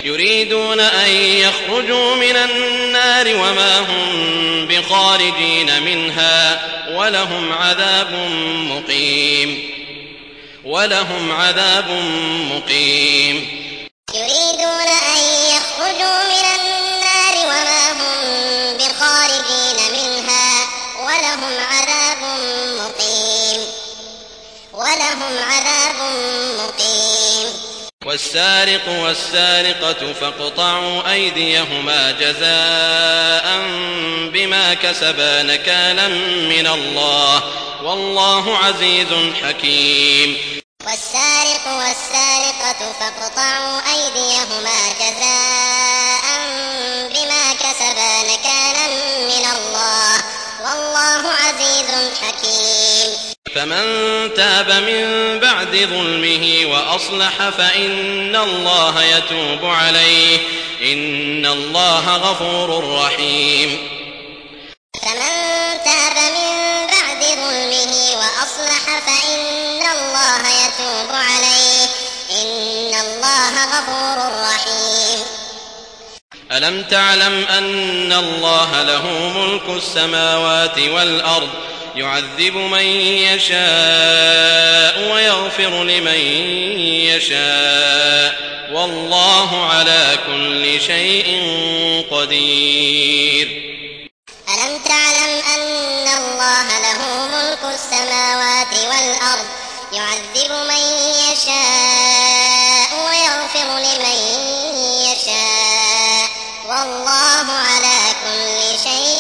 يريدون أن يخرجوا من النار وما هم بخارجين منها ولهم عذاب مقيم يريدون أن يخرجوا من النار وما هم بخارجين منها ولهم عذاب مقيم والسارق والسارقة فاقطعوا أيديهما جزاء بما كسبا نكالا من الله والله عزيز حكيم والسارق والسارقة فاقطعوا أيديهما جزاء بما كسبا نكالا من الله والله عزيز حكيم فمن تاب من بعد ظلمه وأصلح فإن الله يتوب عليه إن الله غفور رحيم فمن تاب من بعد ظلمه وأصلح فإن الله يتوب عليه إن الله غفور رحيم ألم تعلم أن الله له ملك السماوات والأرض يعذب من يشاء ويغفر لمن يشاء والله على كل شيء قدير ألم تعلم أن الله له ملك السماوات والأرض يعذب من يشاء ويغفر لمن يشاء والله على كل شيء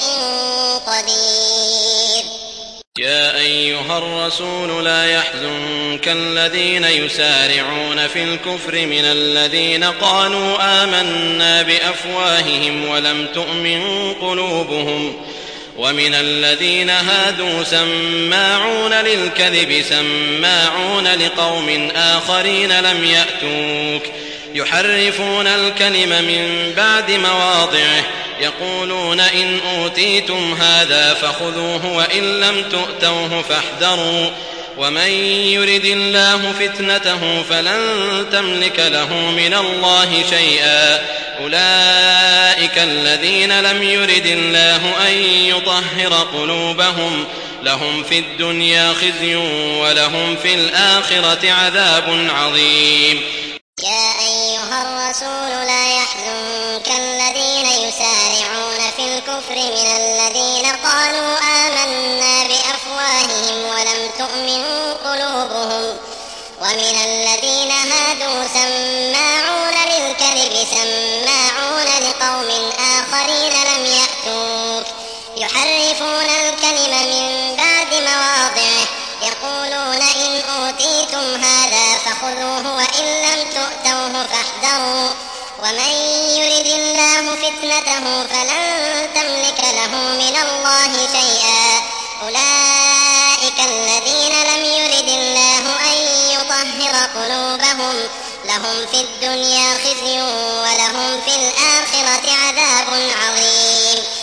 قدير يا أيها الرسول لا يحزنك الذين يسارعون في الكفر من الذين قالوا آمنا بأفواههم ولم تؤمن قلوبهم ومن الذين هادوا سماعون للكذب سماعون لقوم آخرين لم يأتوك يحرفون الكلم من بعد مواضعه يقولون إن أوتيتم هذا فخذوه وإن لم تؤتوه فاحذروا ومن يرد الله فتنته فلن تملك له من الله شيئا أولئك الذين لم يرد الله أن يطهر قلوبهم لهم في الدنيا خزي ولهم في الآخرة عذاب عظيم يا أيها الرسول لا يحزنك الذين يسارعون في الكفر من الذين قالوا آمنا بأفواههم ولم تؤمن قلوبهم ومن الذين هادوا سماعون للكذب سماعون لقوم آخرين لم يأتوك يحرفون الكلم من بعد مواضعه يقولون إن أوتيتم هذا فخذوه وإن لم تؤتوه فاحذروا ومن يرد الله فتنته فلن تملك له من الله شيئا أولئك الذين لم يرد الله أن يطهر قلوبهم لهم في الدنيا خزي ولهم في الآخرة عذاب عظيم